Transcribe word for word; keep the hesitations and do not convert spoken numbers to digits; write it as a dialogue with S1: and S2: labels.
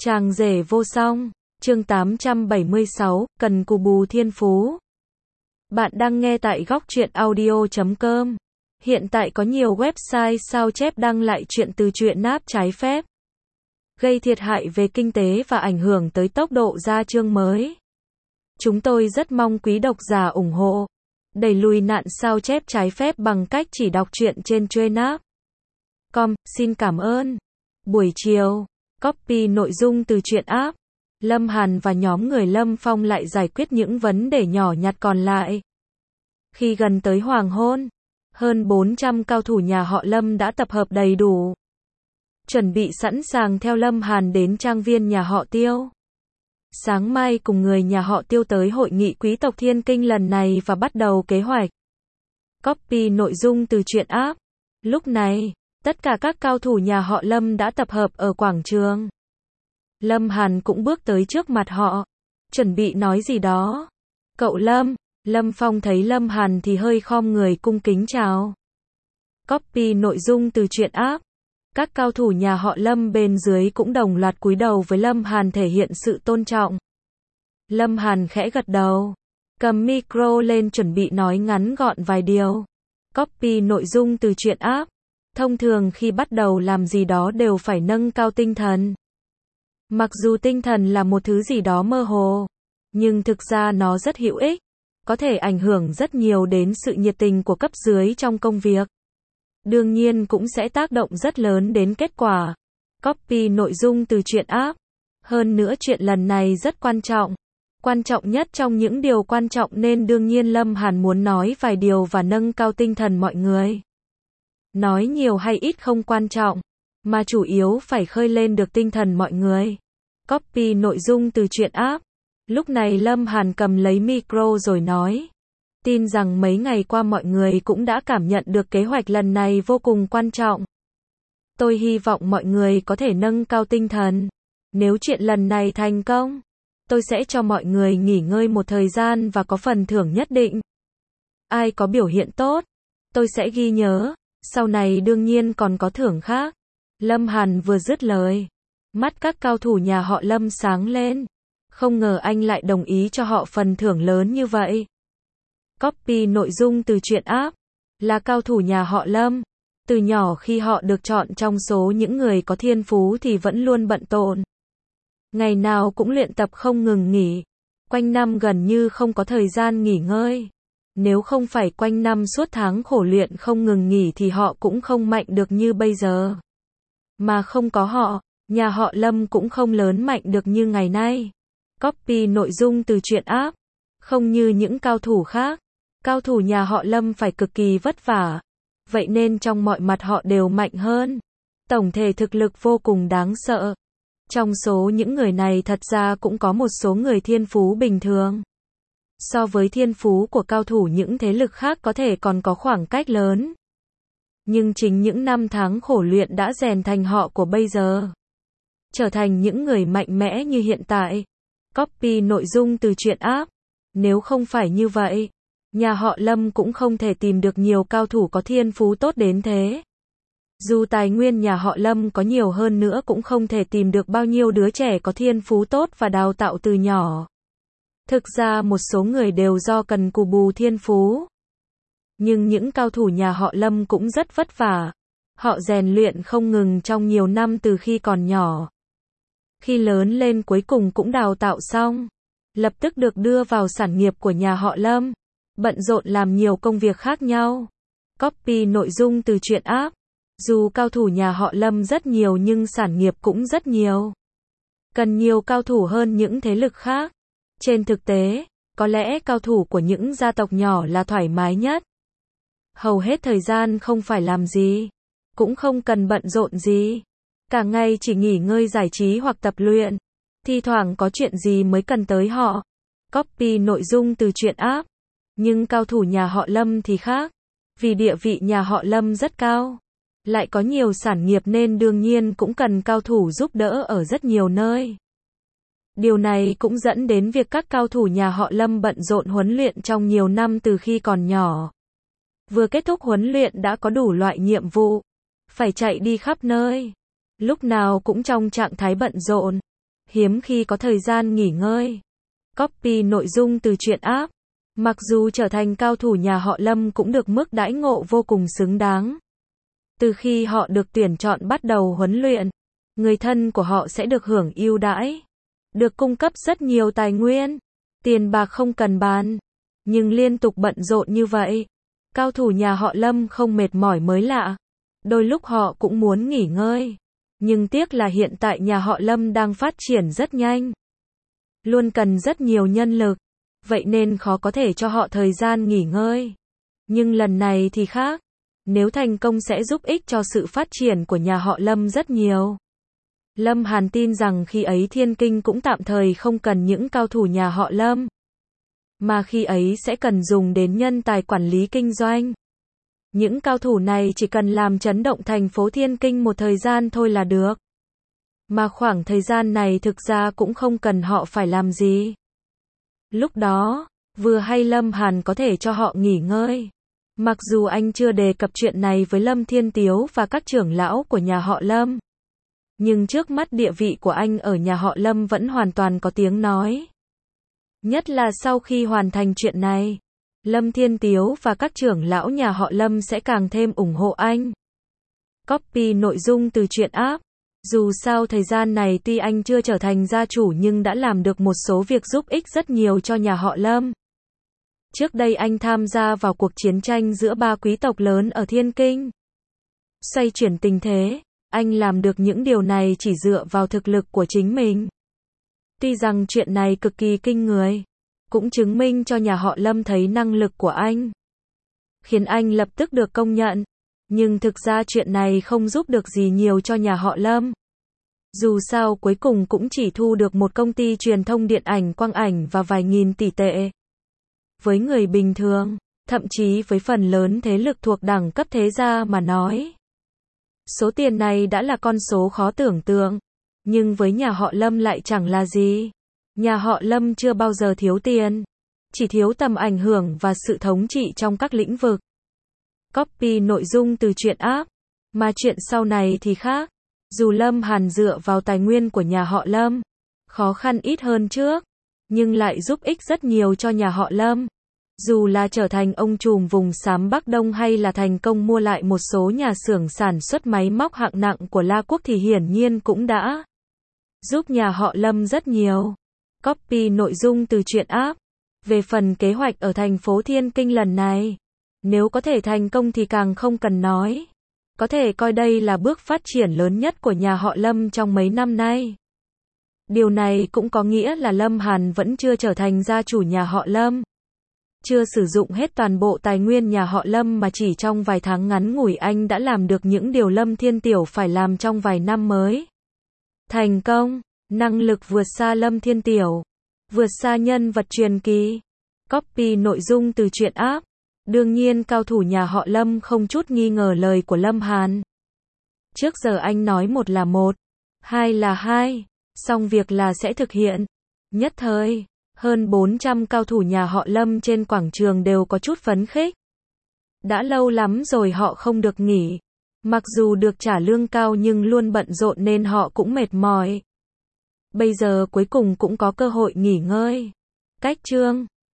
S1: Chàng rể vô song, chương tám trăm bảy mươi sáu, cần cù bù thiên phú. Bạn đang nghe tại góc truyện audio chấm com. Hiện tại có nhiều website sao chép đăng lại chuyện từ truyện náp trái phép, gây thiệt hại về kinh tế và ảnh hưởng tới tốc độ ra chương mới. Chúng tôi rất mong quý độc giả ủng hộ, đẩy lùi nạn sao chép trái phép bằng cách chỉ đọc truyện trên truyện náp chấm com. Xin cảm ơn. Buổi chiều, copy nội dung từ truyện app. Lâm Hàn và nhóm người Lâm Phong lại giải quyết những vấn đề nhỏ nhặt còn lại. Khi gần tới hoàng hôn, hơn bốn trăm cao thủ nhà họ Lâm đã tập hợp đầy đủ, chuẩn bị sẵn sàng theo Lâm Hàn đến trang viên nhà họ Tiêu. Sáng mai cùng người nhà họ Tiêu tới hội nghị quý tộc Thiên Kinh lần này và bắt đầu kế hoạch. Copy nội dung từ truyện app. Lúc này, tất cả các cao thủ nhà họ Lâm đã tập hợp ở quảng trường. Lâm Hàn cũng bước tới trước mặt họ, chuẩn bị nói gì đó. Cậu Lâm, Lâm Phong thấy Lâm Hàn thì hơi khom người cung kính chào. Copy nội dung từ truyện app. Các cao thủ nhà họ Lâm bên dưới cũng đồng loạt cúi đầu với Lâm Hàn thể hiện sự tôn trọng. Lâm Hàn khẽ gật đầu, cầm micro lên chuẩn bị nói ngắn gọn vài điều. Copy nội dung từ truyện app. Thông thường khi bắt đầu làm gì đó đều phải nâng cao tinh thần. Mặc dù tinh thần là một thứ gì đó mơ hồ, nhưng thực ra nó rất hữu ích, có thể ảnh hưởng rất nhiều đến sự nhiệt tình của cấp dưới trong công việc. Đương nhiên cũng sẽ tác động rất lớn đến kết quả. Copy nội dung từ truyện app. Hơn nữa chuyện lần này rất quan trọng. Quan trọng nhất trong những điều quan trọng nên đương nhiên Lâm Hàn muốn nói vài điều và nâng cao tinh thần mọi người. Nói nhiều hay ít không quan trọng, mà chủ yếu phải khơi lên được tinh thần mọi người. Copy nội dung từ truyện app. Lúc này Lâm Hàn cầm lấy micro rồi nói. Tin rằng mấy ngày qua mọi người cũng đã cảm nhận được kế hoạch lần này vô cùng quan trọng. Tôi hy vọng mọi người có thể nâng cao tinh thần. Nếu chuyện lần này thành công, tôi sẽ cho mọi người nghỉ ngơi một thời gian và có phần thưởng nhất định. Ai có biểu hiện tốt, tôi sẽ ghi nhớ. Sau này đương nhiên còn có thưởng khác. Lâm Hàn vừa dứt lời, mắt các cao thủ nhà họ Lâm sáng lên. Không ngờ anh lại đồng ý cho họ phần thưởng lớn như vậy. Copy nội dung từ truyện app. Là cao thủ nhà họ Lâm, từ nhỏ khi họ được chọn trong số những người có thiên phú thì vẫn luôn bận rộn. Ngày nào cũng luyện tập không ngừng nghỉ. Quanh năm gần như không có thời gian nghỉ ngơi. Nếu không phải quanh năm suốt tháng khổ luyện không ngừng nghỉ thì họ cũng không mạnh được như bây giờ. Mà không có họ, nhà họ Lâm cũng không lớn mạnh được như ngày nay. Copy nội dung từ truyện app. Không như những cao thủ khác, cao thủ nhà họ Lâm phải cực kỳ vất vả. Vậy nên trong mọi mặt họ đều mạnh hơn. Tổng thể thực lực vô cùng đáng sợ. Trong số những người này thật ra cũng có một số người thiên phú bình thường. So với thiên phú của cao thủ những thế lực khác có thể còn có khoảng cách lớn. Nhưng chính những năm tháng khổ luyện đã rèn thành họ của bây giờ. Trở thành những người mạnh mẽ như hiện tại. Copy nội dung từ truyện app. Nếu không phải như vậy, nhà họ Lâm cũng không thể tìm được nhiều cao thủ có thiên phú tốt đến thế. Dù tài nguyên nhà họ Lâm có nhiều hơn nữa cũng không thể tìm được bao nhiêu đứa trẻ có thiên phú tốt và đào tạo từ nhỏ. Thực ra một số người đều do cần cù bù thiên phú. Nhưng những cao thủ nhà họ Lâm cũng rất vất vả. Họ rèn luyện không ngừng trong nhiều năm từ khi còn nhỏ. Khi lớn lên cuối cùng cũng đào tạo xong. Lập tức được đưa vào sản nghiệp của nhà họ Lâm. Bận rộn làm nhiều công việc khác nhau. Copy nội dung từ truyện app. Dù cao thủ nhà họ Lâm rất nhiều nhưng sản nghiệp cũng rất nhiều. Cần nhiều cao thủ hơn những thế lực khác. Trên thực tế, có lẽ cao thủ của những gia tộc nhỏ là thoải mái nhất. Hầu hết thời gian không phải làm gì, cũng không cần bận rộn gì. Cả ngày chỉ nghỉ ngơi giải trí hoặc tập luyện. Thi thoảng có chuyện gì mới cần tới họ. Copy nội dung từ truyện app. Nhưng cao thủ nhà họ Lâm thì khác. Vì địa vị nhà họ Lâm rất cao, lại có nhiều sản nghiệp nên đương nhiên cũng cần cao thủ giúp đỡ ở rất nhiều nơi. Điều này cũng dẫn đến việc các cao thủ nhà họ Lâm bận rộn huấn luyện trong nhiều năm từ khi còn nhỏ. Vừa kết thúc huấn luyện đã có đủ loại nhiệm vụ, phải chạy đi khắp nơi. Lúc nào cũng trong trạng thái bận rộn. hiếm khi có thời gian nghỉ ngơi. Copy nội dung từ truyện app. Mặc dù trở thành cao thủ nhà họ Lâm cũng được mức đãi ngộ vô cùng xứng đáng. Từ khi họ được tuyển chọn bắt đầu huấn luyện, người thân của họ sẽ được hưởng ưu đãi, được cung cấp rất nhiều tài nguyên, tiền bạc không cần bàn. Nhưng liên tục bận rộn như vậy, cao thủ nhà họ Lâm không mệt mỏi mới lạ. Đôi lúc họ cũng muốn nghỉ ngơi. Nhưng tiếc là hiện tại nhà họ Lâm đang phát triển rất nhanh, luôn cần rất nhiều nhân lực, vậy nên khó có thể cho họ thời gian nghỉ ngơi. Nhưng lần này thì khác, nếu thành công sẽ giúp ích cho sự phát triển của nhà họ Lâm rất nhiều. Lâm Hàn tin rằng khi ấy Thiên Kinh cũng tạm thời không cần những cao thủ nhà họ Lâm, mà khi ấy sẽ cần dùng đến nhân tài quản lý kinh doanh. Những cao thủ này chỉ cần làm chấn động thành phố Thiên Kinh một thời gian thôi là được. Mà khoảng thời gian này thực ra cũng không cần họ phải làm gì. Lúc đó, vừa hay Lâm Hàn có thể cho họ nghỉ ngơi. Mặc dù anh chưa đề cập chuyện này với Lâm Thiên Tiếu và các trưởng lão của nhà họ Lâm, nhưng trước mắt địa vị của anh ở nhà họ Lâm vẫn hoàn toàn có tiếng nói. Nhất là sau khi hoàn thành chuyện này, Lâm Thiên Tiếu và các trưởng lão nhà họ Lâm sẽ càng thêm ủng hộ anh. Copy nội dung từ truyện app. Dù sao thời gian này tuy anh chưa trở thành gia chủ nhưng đã làm được một số việc giúp ích rất nhiều cho nhà họ Lâm. Trước đây anh tham gia vào cuộc chiến tranh giữa ba quý tộc lớn ở Thiên Kinh. Xoay chuyển tình thế, anh làm được những điều này chỉ dựa vào thực lực của chính mình. Tuy rằng chuyện này cực kỳ kinh người, cũng chứng minh cho nhà họ Lâm thấy năng lực của anh, khiến anh lập tức được công nhận. Nhưng thực ra chuyện này không giúp được gì nhiều cho nhà họ Lâm. Dù sao cuối cùng cũng chỉ thu được một công ty truyền thông điện ảnh quang ảnh và vài nghìn tỷ tệ. Với người bình thường, thậm chí với phần lớn thế lực thuộc đẳng cấp thế gia mà nói, số tiền này đã là con số khó tưởng tượng. Nhưng với nhà họ Lâm lại chẳng là gì. Nhà họ Lâm chưa bao giờ thiếu tiền, chỉ thiếu tầm ảnh hưởng và sự thống trị trong các lĩnh vực. Copy nội dung từ truyện app. Mà chuyện sau này thì khác. Dù Lâm Hàn dựa vào tài nguyên của nhà họ Lâm, khó khăn ít hơn trước, nhưng lại giúp ích rất nhiều cho nhà họ Lâm. Dù là trở thành ông trùm vùng xám Bắc Đông hay là thành công mua lại một số nhà xưởng sản xuất máy móc hạng nặng của La Quốc thì hiển nhiên cũng đã giúp nhà họ Lâm rất nhiều. Copy nội dung từ truyện app. Về phần kế hoạch ở thành phố Thiên Kinh lần này, nếu có thể thành công thì càng không cần nói. Có thể coi đây là bước phát triển lớn nhất của nhà họ Lâm trong mấy năm nay. Điều này cũng có nghĩa là Lâm Hàn vẫn chưa trở thành gia chủ nhà họ Lâm, chưa sử dụng hết toàn bộ tài nguyên nhà họ Lâm mà chỉ trong vài tháng ngắn ngủi anh đã làm được những điều Lâm Thiên Tiểu phải làm trong vài năm mới. Thành công, năng lực vượt xa Lâm Thiên Tiểu, vượt xa nhân vật truyền kỳ. Copy nội dung từ truyện app. Đương nhiên cao thủ nhà họ Lâm không chút nghi ngờ lời của Lâm Hàn. Trước giờ anh nói một là một, hai là hai, xong việc là sẽ thực hiện. Nhất thời, hơn bốn trăm cao thủ nhà họ Lâm trên quảng trường đều có chút phấn khích. Đã lâu lắm rồi họ không được nghỉ. Mặc dù được trả lương cao nhưng luôn bận rộn nên họ cũng mệt mỏi. Bây giờ cuối cùng cũng có cơ hội nghỉ ngơi. Cách chương